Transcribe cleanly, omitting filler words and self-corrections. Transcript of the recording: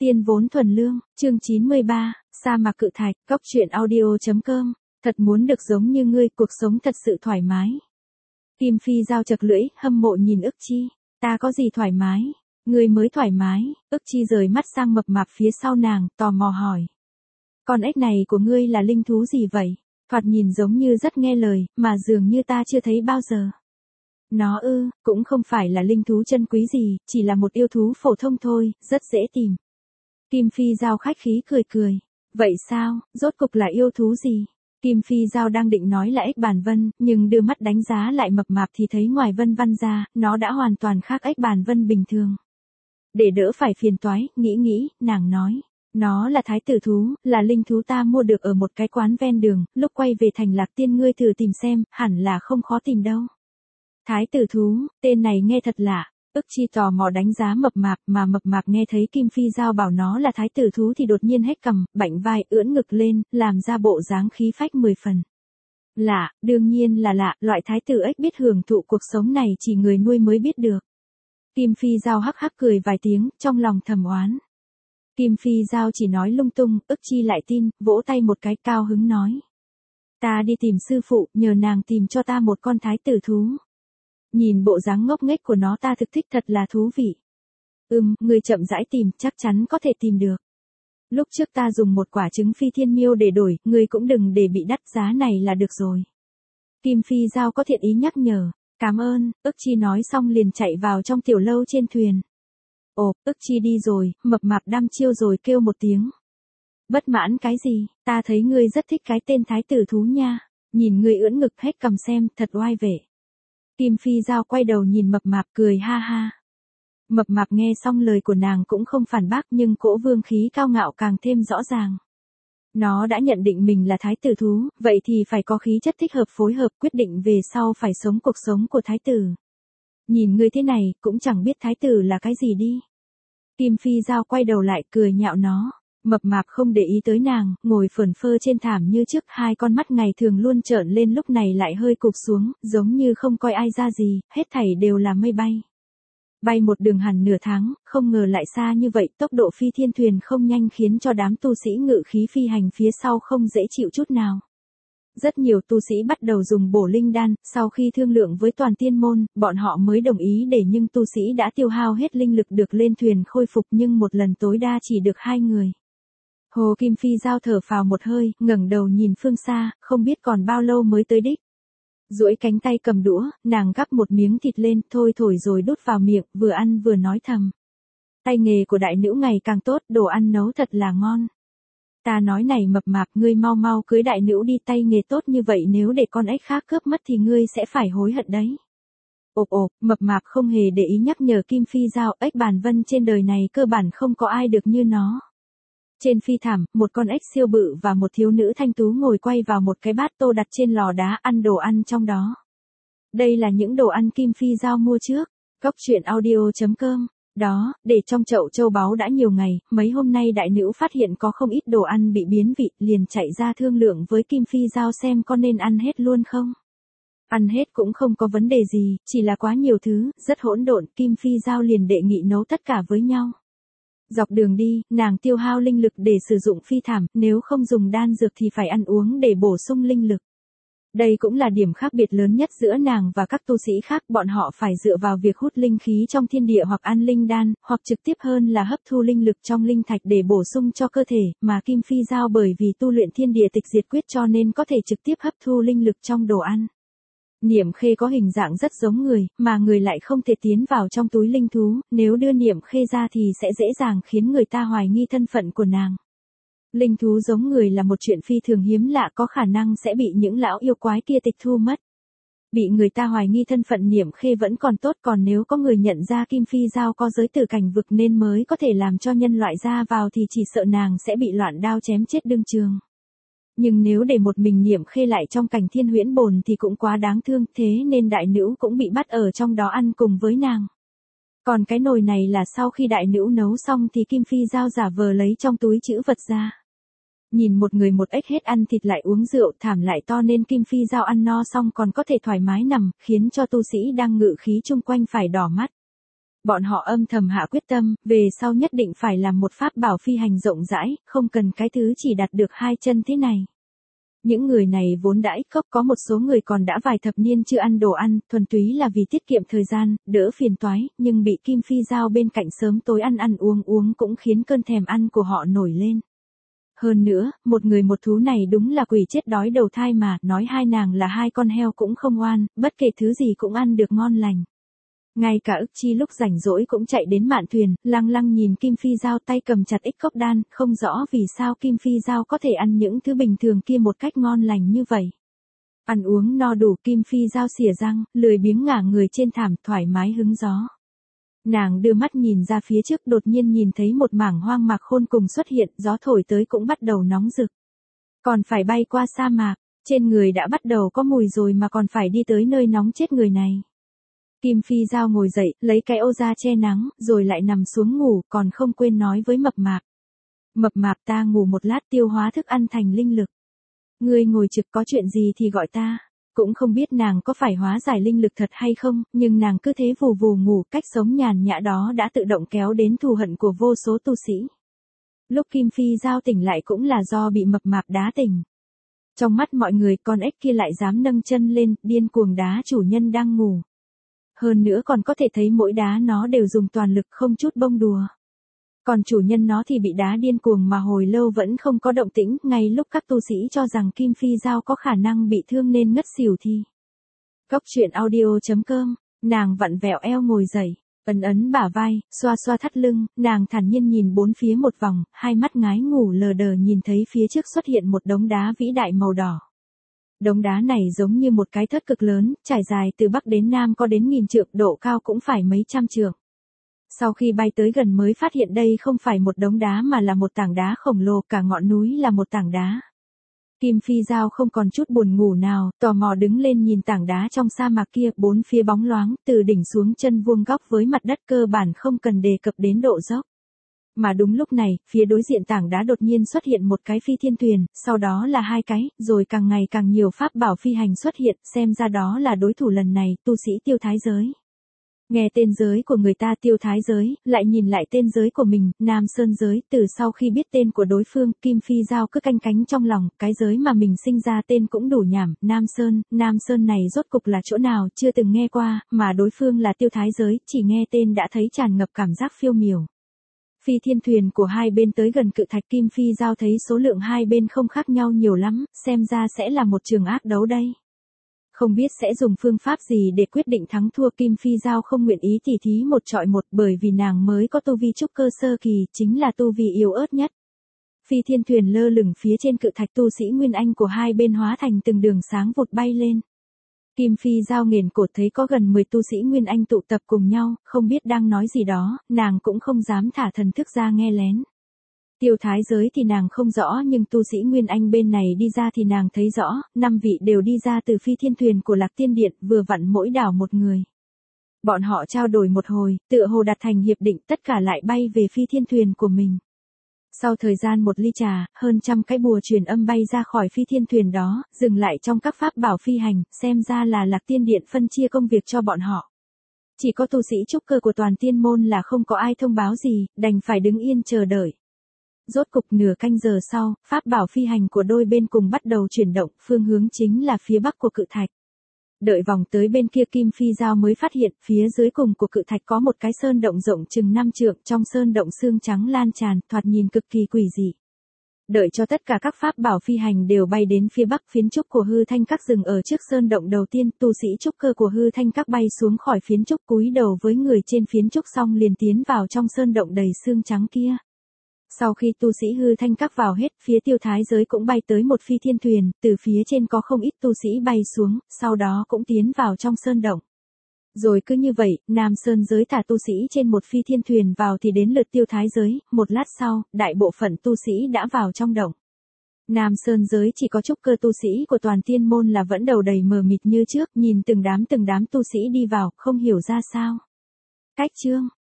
Tiên vốn thuần lương, chương 93, sa mạc cự thạch, cóc truyện audio.com, thật muốn được giống như ngươi, cuộc sống thật sự thoải mái. Kim Phi Giao chật lưỡi, hâm mộ nhìn ức chi, ta có gì thoải mái, ngươi mới thoải mái, ức chi rời mắt sang mập mạp phía sau nàng, tò mò hỏi. Con ếch này của ngươi là linh thú gì vậy? Thoạt nhìn giống như rất nghe lời, mà dường như ta chưa thấy bao giờ. Nó cũng không phải là linh thú chân quý gì, chỉ là một yêu thú phổ thông thôi, rất dễ tìm. Kim Phi Giao khách khí cười cười. Vậy sao, rốt cục là yêu thú gì? Kim Phi Giao đang định nói là ếch bàn vân, nhưng đưa mắt đánh giá lại mập mạp thì thấy ngoài vân văn ra, nó đã hoàn toàn khác ếch bàn vân bình thường. Để đỡ phải phiền toái, nghĩ, nàng nói. Nó là thái tử thú, là linh thú ta mua được ở một cái quán ven đường, lúc quay về thành Lạc Tiên ngươi thử tìm xem, hẳn là không khó tìm đâu. Thái tử thú, tên này nghe thật lạ. Ức chi tò mò đánh giá mập mạp, mà mập mạp nghe thấy Kim Phi Giao bảo nó là thái tử thú thì đột nhiên hét cằm, bạnh vai, ưỡn ngực lên, làm ra bộ dáng khí phách 10 phần. Lạ, đương nhiên là lạ, loại thái tử ếch biết hưởng thụ cuộc sống này chỉ người nuôi mới biết được. Kim Phi Giao hắc hắc cười vài tiếng, trong lòng thầm oán. Kim Phi Giao chỉ nói lung tung, ức chi lại tin, vỗ tay một cái cao hứng nói. Ta đi tìm sư phụ, nhờ nàng tìm cho ta một con thái tử thú. Nhìn bộ dáng ngốc nghếch của nó ta thực thích thật là thú vị. Người chậm rãi tìm, chắc chắn có thể tìm được. Lúc trước ta dùng một quả trứng phi thiên miêu để đổi, người cũng đừng để bị đắt giá này là được rồi. Kim Phi Giao có thiện ý nhắc nhở, cảm ơn, ức chi nói xong liền chạy vào trong tiểu lâu trên thuyền. Ồ, ức chi đi rồi, mập mạp đăm chiêu rồi kêu một tiếng. Bất mãn cái gì, ta thấy ngươi rất thích cái tên thái tử thú nha, nhìn ngươi ưỡn ngực hết cầm xem, thật oai vệ. Kim Phi Giao quay đầu nhìn mập mạp cười ha ha. Mập mạp nghe xong lời của nàng cũng không phản bác nhưng cỗ vương khí cao ngạo càng thêm rõ ràng. Nó đã nhận định mình là thái tử thú, vậy thì phải có khí chất thích hợp phối hợp quyết định về sau phải sống cuộc sống của thái tử. Nhìn người thế này cũng chẳng biết thái tử là cái gì đi. Kim Phi Giao quay đầu lại cười nhạo nó. Mập mạp không để ý tới nàng, ngồi phởn phơ trên thảm như trước, hai con mắt ngày thường luôn trợn lên lúc này lại hơi cụp xuống, giống như không coi ai ra gì, hết thảy đều là mây bay. Bay một đường hẳn nửa tháng, không ngờ lại xa như vậy, tốc độ phi thiên thuyền không nhanh khiến cho đám tu sĩ ngự khí phi hành phía sau không dễ chịu chút nào. Rất nhiều tu sĩ bắt đầu dùng bổ linh đan, sau khi thương lượng với toàn tiên môn, bọn họ mới đồng ý để nhưng tu sĩ đã tiêu hao hết linh lực được lên thuyền khôi phục nhưng một lần tối đa chỉ được 2 người. Hồ Kim Phi Giao thở phào một hơi, ngẩng đầu nhìn phương xa, không biết còn bao lâu mới tới đích. Duỗi cánh tay cầm đũa, nàng gắp một miếng thịt lên, thôi thổi rồi đút vào miệng, vừa ăn vừa nói thầm. Tay nghề của đại nữ ngày càng tốt, đồ ăn nấu thật là ngon. Ta nói này mập mạp, ngươi mau mau cưới đại nữ đi, tay nghề tốt như vậy nếu để con ếch khác cướp mất thì ngươi sẽ phải hối hận đấy. Mập mạp không hề để ý nhắc nhở Kim Phi Giao, ếch bàn vân trên đời này cơ bản không có ai được như nó. Trên phi thảm, một con ếch siêu bự và một thiếu nữ thanh tú ngồi quay vào một cái bát tô đặt trên lò đá ăn đồ ăn trong đó. Đây là những đồ ăn Kim Phi Giao mua trước, cóc truyện audio.com. Đó, để trong chậu châu báu đã nhiều ngày, mấy hôm nay đại nữ phát hiện có không ít đồ ăn bị biến vị, liền chạy ra thương lượng với Kim Phi Giao xem có nên ăn hết luôn không. Ăn hết cũng không có vấn đề gì, chỉ là quá nhiều thứ, rất hỗn độn, Kim Phi Giao liền đệ nghị nấu tất cả với nhau. Dọc đường đi, nàng tiêu hao linh lực để sử dụng phi thảm, nếu không dùng đan dược thì phải ăn uống để bổ sung linh lực. Đây cũng là điểm khác biệt lớn nhất giữa nàng và các tu sĩ khác, bọn họ phải dựa vào việc hút linh khí trong thiên địa hoặc ăn linh đan, hoặc trực tiếp hơn là hấp thu linh lực trong linh thạch để bổ sung cho cơ thể, mà Kim Phi Giao bởi vì tu luyện thiên địa tịch diệt quyết cho nên có thể trực tiếp hấp thu linh lực trong đồ ăn. Niệm khê có hình dạng rất giống người, mà người lại không thể tiến vào trong túi linh thú, nếu đưa niệm khê ra thì sẽ dễ dàng khiến người ta hoài nghi thân phận của nàng. Linh thú giống người là một chuyện phi thường hiếm lạ, có khả năng sẽ bị những lão yêu quái kia tịch thu mất. Bị người ta hoài nghi thân phận niệm khê vẫn còn tốt, còn nếu có người nhận ra Kim Phi Giao có giới tử cảnh vực nên mới có thể làm cho nhân loại ra vào thì chỉ sợ nàng sẽ bị loạn đao chém chết đương trường. Nhưng nếu để một mình niệm khê lại trong cảnh thiên huyễn bồn thì cũng quá đáng thương, thế nên đại nữ cũng bị bắt ở trong đó ăn cùng với nàng. Còn cái nồi này là sau khi đại nữ nấu xong thì Kim Phi Giao giả vờ lấy trong túi trữ vật ra. Nhìn một người một ếch hết ăn thịt lại uống rượu, thảm lại to nên Kim Phi Giao ăn no xong còn có thể thoải mái nằm, khiến cho tu sĩ đang ngự khí chung quanh phải đỏ mắt. Bọn họ âm thầm hạ quyết tâm, về sau nhất định phải làm một pháp bảo phi hành rộng rãi, không cần cái thứ chỉ đặt được 2 chân thế này. Những người này vốn đã ích cốc, có một số người còn đã vài thập niên chưa ăn đồ ăn, thuần túy là vì tiết kiệm thời gian, đỡ phiền toái, nhưng bị Kim Phi Giao bên cạnh sớm tối ăn ăn uống cũng khiến cơn thèm ăn của họ nổi lên. Hơn nữa, một người một thú này đúng là quỷ chết đói đầu thai mà, nói hai nàng là 2 con heo cũng không oan, bất kể thứ gì cũng ăn được ngon lành. Ngay cả ức chi lúc rảnh rỗi cũng chạy đến mạn thuyền, lăng lăng nhìn Kim Phi Giao tay cầm chặt ích cốc đan, không rõ vì sao Kim Phi Giao có thể ăn những thứ bình thường kia một cách ngon lành như vậy. Ăn uống no đủ, Kim Phi Giao xỉa răng, lười biếng ngả người trên thảm, thoải mái hứng gió. Nàng đưa mắt nhìn ra phía trước, đột nhiên nhìn thấy một mảng hoang mạc khôn cùng xuất hiện, gió thổi tới cũng bắt đầu nóng rực. Còn phải bay qua sa mạc, trên người đã bắt đầu có mùi rồi mà còn phải đi tới nơi nóng chết người này. Kim Phi Giao ngồi dậy, lấy cái ô ra che nắng, rồi lại nằm xuống ngủ, còn không quên nói với Mập Mạp. Mập Mạp, ta ngủ một lát tiêu hóa thức ăn thành linh lực. Ngươi ngồi trực, có chuyện gì thì gọi ta. Cũng không biết nàng có phải hóa giải linh lực thật hay không, nhưng nàng cứ thế vù vù ngủ, cách sống nhàn nhã đó đã tự động kéo đến thù hận của vô số tu sĩ. Lúc Kim Phi Giao tỉnh lại cũng là do bị Mập Mạp đá tỉnh. Trong mắt mọi người, con ếch kia lại dám nâng chân lên, điên cuồng đá chủ nhân đang ngủ. Hơn nữa còn có thể thấy mỗi đá nó đều dùng toàn lực, không chút bông đùa. Còn chủ nhân nó thì bị đá điên cuồng mà hồi lâu vẫn không có động tĩnh, ngay lúc các tu sĩ cho rằng Kim Phi Giao có khả năng bị thương nên ngất xỉu thì. Góc truyện audio.com, nàng vặn vẹo eo ngồi dậy, ấn bả vai, xoa xoa thắt lưng, nàng thản nhiên nhìn bốn phía một vòng, hai mắt ngái ngủ lờ đờ nhìn thấy phía trước xuất hiện một đống đá vĩ đại màu đỏ. Đống đá này giống như một cái thớt cực lớn, trải dài từ bắc đến nam có đến 1000 trượng, độ cao cũng phải mấy trăm trượng. Sau khi bay tới gần mới phát hiện đây không phải một đống đá mà là một tảng đá khổng lồ, cả ngọn núi là một tảng đá. Kim Phi Giao không còn chút buồn ngủ nào, tò mò đứng lên nhìn tảng đá trong sa mạc kia, bốn phía bóng loáng, từ đỉnh xuống chân vuông góc với mặt đất cơ bản không cần đề cập đến độ dốc. Mà đúng lúc này, phía đối diện tảng đá đột nhiên xuất hiện một cái phi thiên thuyền, sau đó là 2 cái, rồi càng ngày càng nhiều pháp bảo phi hành xuất hiện, xem ra đó là đối thủ lần này, tu sĩ Tiêu Thái Giới. Nghe tên giới của người ta Tiêu Thái Giới, lại nhìn lại tên giới của mình, Nam Sơn Giới, từ sau khi biết tên của đối phương, Kim Phi Giao cứ canh cánh trong lòng, cái giới mà mình sinh ra tên cũng đủ nhảm, Nam Sơn này rốt cục là chỗ nào, chưa từng nghe qua, mà đối phương là Tiêu Thái Giới, chỉ nghe tên đã thấy tràn ngập cảm giác phiêu miểu. Phi thiên thuyền của hai bên tới gần cự thạch, Kim Phi Giao thấy số lượng hai bên không khác nhau nhiều lắm, xem ra sẽ là một trường ác đấu đây. Không biết sẽ dùng phương pháp gì để quyết định thắng thua, Kim Phi Giao không nguyện ý tỉ thí một chọi một bởi vì nàng mới có tu vi trúc cơ sơ kỳ, chính là tu vi yếu ớt nhất. Phi thiên thuyền lơ lửng phía trên cự thạch, tu sĩ Nguyên Anh của hai bên hóa thành từng đường sáng vụt bay lên. Kim Phi Giao nghển cổ thấy có gần 10 tu sĩ Nguyên Anh tụ tập cùng nhau, không biết đang nói gì đó, nàng cũng không dám thả thần thức ra nghe lén. Tiêu Thái Giới thì nàng không rõ, nhưng tu sĩ Nguyên Anh bên này đi ra thì nàng thấy rõ, 5 vị đều đi ra từ phi thiên thuyền của Lạc Tiên Điện, vừa vặn mỗi đảo một người. Bọn họ trao đổi một hồi, tựa hồ đạt thành hiệp định, tất cả lại bay về phi thiên thuyền của mình. Sau thời gian một ly trà, hơn trăm cái bùa truyền âm bay ra khỏi phi thiên thuyền đó, dừng lại trong các pháp bảo phi hành, xem ra là Lạc Tiên Điện phân chia công việc cho bọn họ. Chỉ có tu sĩ trúc cơ của toàn tiên môn là không có ai thông báo gì, đành phải đứng yên chờ đợi. Rốt cục nửa canh giờ sau, pháp bảo phi hành của đôi bên cùng bắt đầu chuyển động, phương hướng chính là phía bắc của cự thạch. Đợi vòng tới bên kia, Kim Phi Giao mới phát hiện, phía dưới cùng của cự thạch có một cái sơn động rộng chừng 5 trượng, trong sơn động xương trắng lan tràn, thoạt nhìn cực kỳ quỷ dị. Đợi cho tất cả các pháp bảo phi hành đều bay đến phía bắc, phiến trúc của Hư Thanh Các dừng ở trước sơn động đầu tiên, tu sĩ trúc cơ của Hư Thanh Các bay xuống khỏi phiến trúc, cúi đầu với người trên phiến trúc xong liền tiến vào trong sơn động đầy xương trắng kia. Sau khi tu sĩ Hư Thanh Các vào hết, phía Tiêu Thái Giới cũng bay tới một phi thiên thuyền, từ phía trên có không ít tu sĩ bay xuống, sau đó cũng tiến vào trong sơn động. Rồi cứ như vậy, Nam Sơn Giới thả tu sĩ trên một phi thiên thuyền vào thì đến lượt Tiêu Thái Giới, một lát sau, đại bộ phận tu sĩ đã vào trong động. Nam Sơn Giới chỉ có trúc cơ tu sĩ của toàn tiên môn là vẫn đầu đầy mờ mịt như trước, nhìn từng đám tu sĩ đi vào, không hiểu ra sao. Cách chương